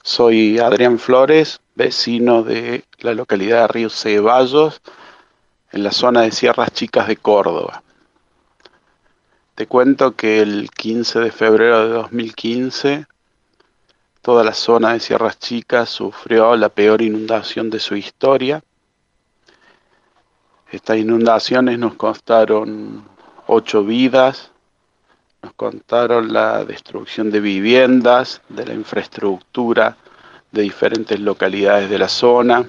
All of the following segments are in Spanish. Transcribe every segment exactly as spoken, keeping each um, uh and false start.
Soy Adrián Flores, vecino de la localidad de Río Ceballos, en la zona de Sierras Chicas de Córdoba. Te cuento que el quince de febrero de dos mil quince, toda la zona de Sierras Chicas sufrió la peor inundación de su historia. Estas inundaciones nos costaron ocho vidas, nos contaron la destrucción de viviendas, de la infraestructura de diferentes localidades de la zona.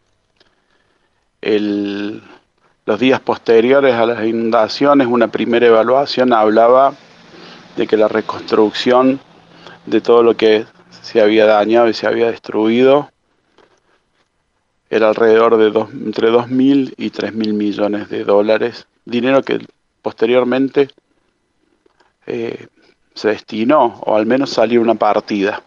El, los días posteriores a las inundaciones, una primera evaluación hablaba de que la reconstrucción de todo lo que se había dañado y se había destruido era alrededor de dos, entre dos mil y tres mil millones de dólares, dinero que posteriormente eh, se destinó, o al menos salió una partida.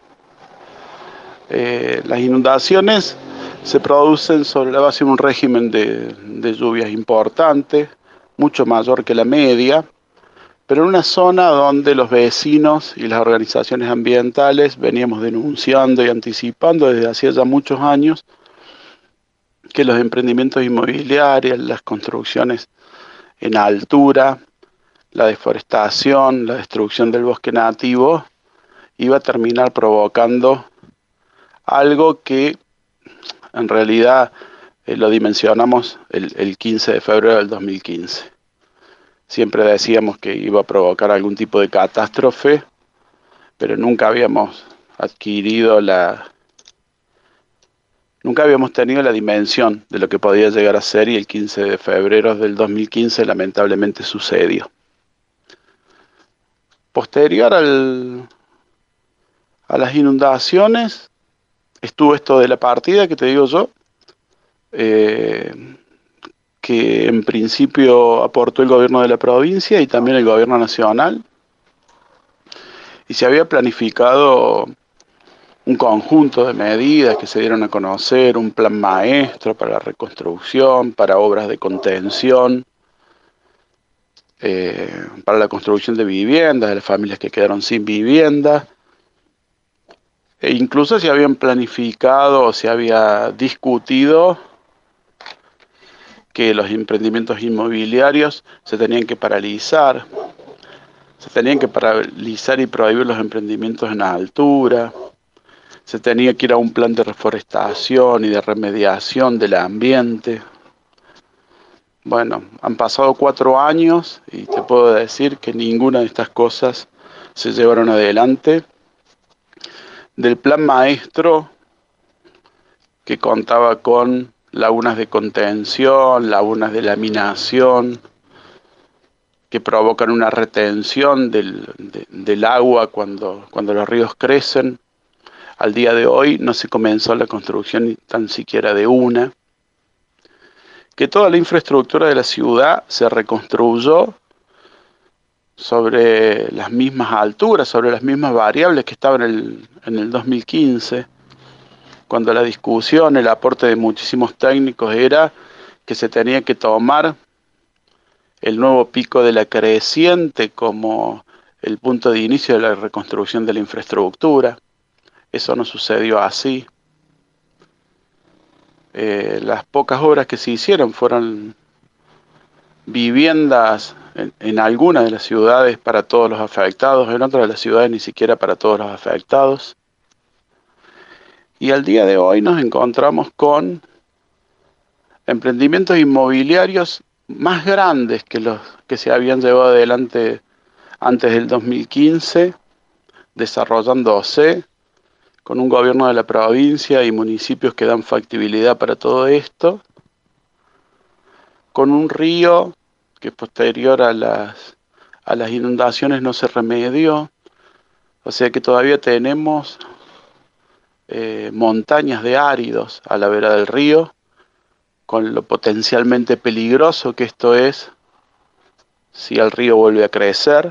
Eh, las inundaciones se producen sobre la base de un régimen de, de lluvias importante, mucho mayor que la media, pero en una zona donde los vecinos y las organizaciones ambientales veníamos denunciando y anticipando desde hacía ya muchos años que los emprendimientos inmobiliarios, las construcciones en altura, la deforestación, la destrucción del bosque nativo, iba a terminar provocando algo que en realidad eh, lo dimensionamos el, el quince de febrero del dos mil quince. Siempre decíamos que iba a provocar algún tipo de catástrofe, pero nunca habíamos adquirido la... Nunca habíamos tenido la dimensión de lo que podía llegar a ser, y el quince de febrero del dos mil quince lamentablemente sucedió. Posterior al, a las inundaciones estuvo esto de la partida que te digo yo, eh, que en principio aportó el gobierno de la provincia y también el gobierno nacional, y se había planificado un conjunto de medidas que se dieron a conocer, un plan maestro para la reconstrucción, para obras de contención, eh, para la construcción de viviendas, de las familias que quedaron sin vivienda, e incluso se habían planificado o se había discutido que los emprendimientos inmobiliarios se tenían que paralizar, se tenían que paralizar y prohibir los emprendimientos en altura, se tenía que ir a un plan de reforestación y de remediación del ambiente. Bueno, han pasado cuatro años y te puedo decir que ninguna de estas cosas se llevaron adelante. Del plan maestro, que contaba con lagunas de contención, lagunas de laminación, que provocan una retención del, de, del agua cuando, cuando los ríos crecen. Al día de hoy no se comenzó la construcción ni tan siquiera de una. Que toda la infraestructura de la ciudad se reconstruyó sobre las mismas alturas, sobre las mismas variables que estaban en el, en el dos mil quince, cuando la discusión, el aporte de muchísimos técnicos era que se tenía que tomar el nuevo pico de la creciente como el punto de inicio de la reconstrucción de la infraestructura. Eso no sucedió así. Eh, las pocas obras que se hicieron fueron viviendas en, en algunas de las ciudades para todos los afectados, en otras de las ciudades ni siquiera para todos los afectados. Y al día de hoy nos encontramos con emprendimientos inmobiliarios más grandes que los que se habían llevado adelante antes del dos mil quince, desarrollándose con un gobierno de la provincia y municipios que dan factibilidad para todo esto, con un río que posterior a las, a las inundaciones no se remedió, o sea que todavía tenemos eh, montañas de áridos a la vera del río, con lo potencialmente peligroso que esto es si el río vuelve a crecer.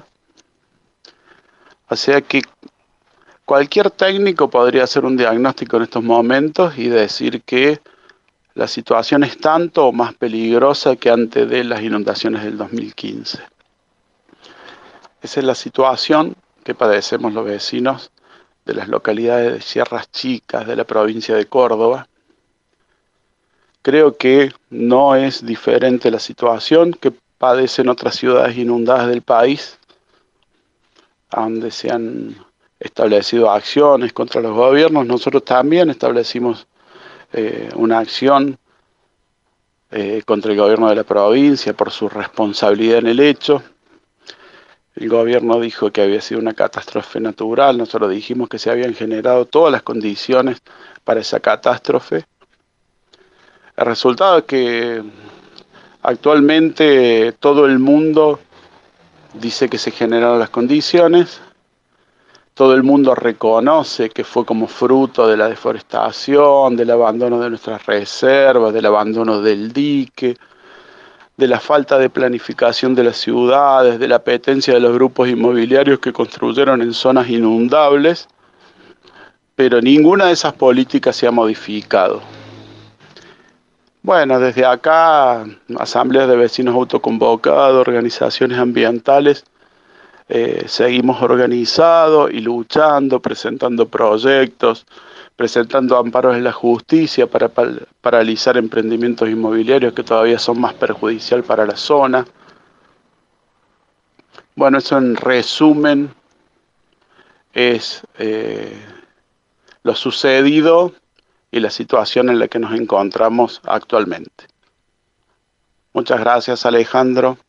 O sea que cualquier técnico podría hacer un diagnóstico en estos momentos y decir que la situación es tanto o más peligrosa que antes de las inundaciones del dos mil quince. Esa es la situación que padecemos los vecinos de las localidades de Sierras Chicas de la provincia de Córdoba. Creo que no es diferente la situación que padecen otras ciudades inundadas del país, donde se han establecido acciones contra los gobiernos. Nosotros también establecimos eh, una acción eh, contra el gobierno de la provincia por su responsabilidad en el hecho. El gobierno dijo que había sido una catástrofe natural, nosotros dijimos que se habían generado todas las condiciones para esa catástrofe. El resultado es que actualmente todo el mundo dice que se generaron las condiciones, todo el mundo reconoce que fue como fruto de la deforestación, del abandono de nuestras reservas, del abandono del dique, de la falta de planificación de las ciudades, de la apetencia de los grupos inmobiliarios que construyeron en zonas inundables, pero ninguna de esas políticas se ha modificado. Bueno, desde acá, asambleas de vecinos autoconvocados, organizaciones ambientales, eh, seguimos organizados y luchando, presentando proyectos, presentando amparos en la justicia para paralizar emprendimientos inmobiliarios que todavía son más perjudiciales para la zona. Bueno, eso en resumen es eh, lo sucedido y la situación en la que nos encontramos actualmente. Muchas gracias, Alejandro.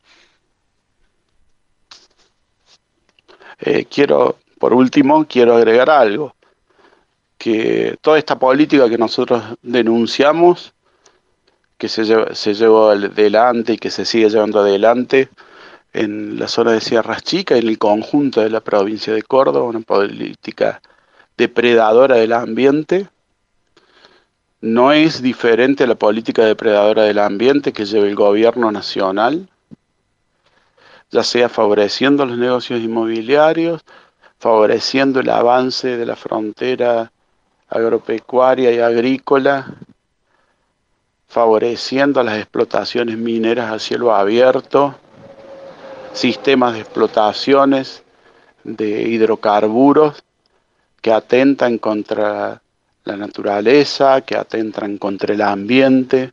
Eh, quiero, por último, quiero agregar algo, que toda esta política que nosotros denunciamos, que se, lleva, se llevó adelante y que se sigue llevando adelante en la zona de Sierras Chicas y en el conjunto de la provincia de Córdoba, una política depredadora del ambiente, no es diferente a la política depredadora del ambiente que lleva el gobierno nacional, ya sea favoreciendo los negocios inmobiliarios, favoreciendo el avance de la frontera agropecuaria y agrícola, favoreciendo las explotaciones mineras a cielo abierto, sistemas de explotaciones de hidrocarburos que atentan contra la naturaleza, que atentan contra el ambiente.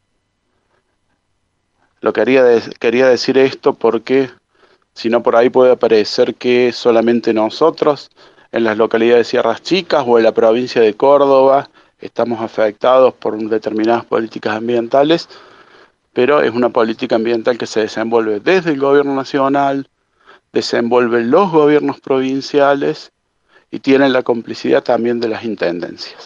Lo quería, de, quería decir esto porque si no por ahí puede parecer que solamente nosotros en las localidades de Sierras Chicas o en la provincia de Córdoba estamos afectados por determinadas políticas ambientales, pero es una política ambiental que se desenvuelve desde el gobierno nacional, desenvuelven los gobiernos provinciales y tienen la complicidad también de las intendencias.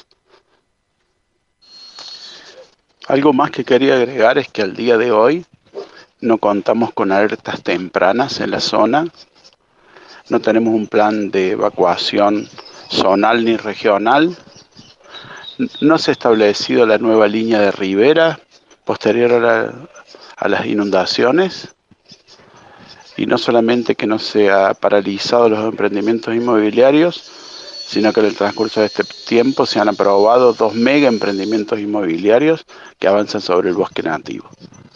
Algo más que quería agregar es que al día de hoy no contamos con alertas tempranas en la zona, no tenemos un plan de evacuación zonal ni regional, no se ha establecido la nueva línea de ribera posterior a, la, a las inundaciones, y no solamente que no se ha paralizado los emprendimientos inmobiliarios, sino que en el transcurso de este tiempo se han aprobado dos mega emprendimientos inmobiliarios que avanzan sobre el bosque nativo.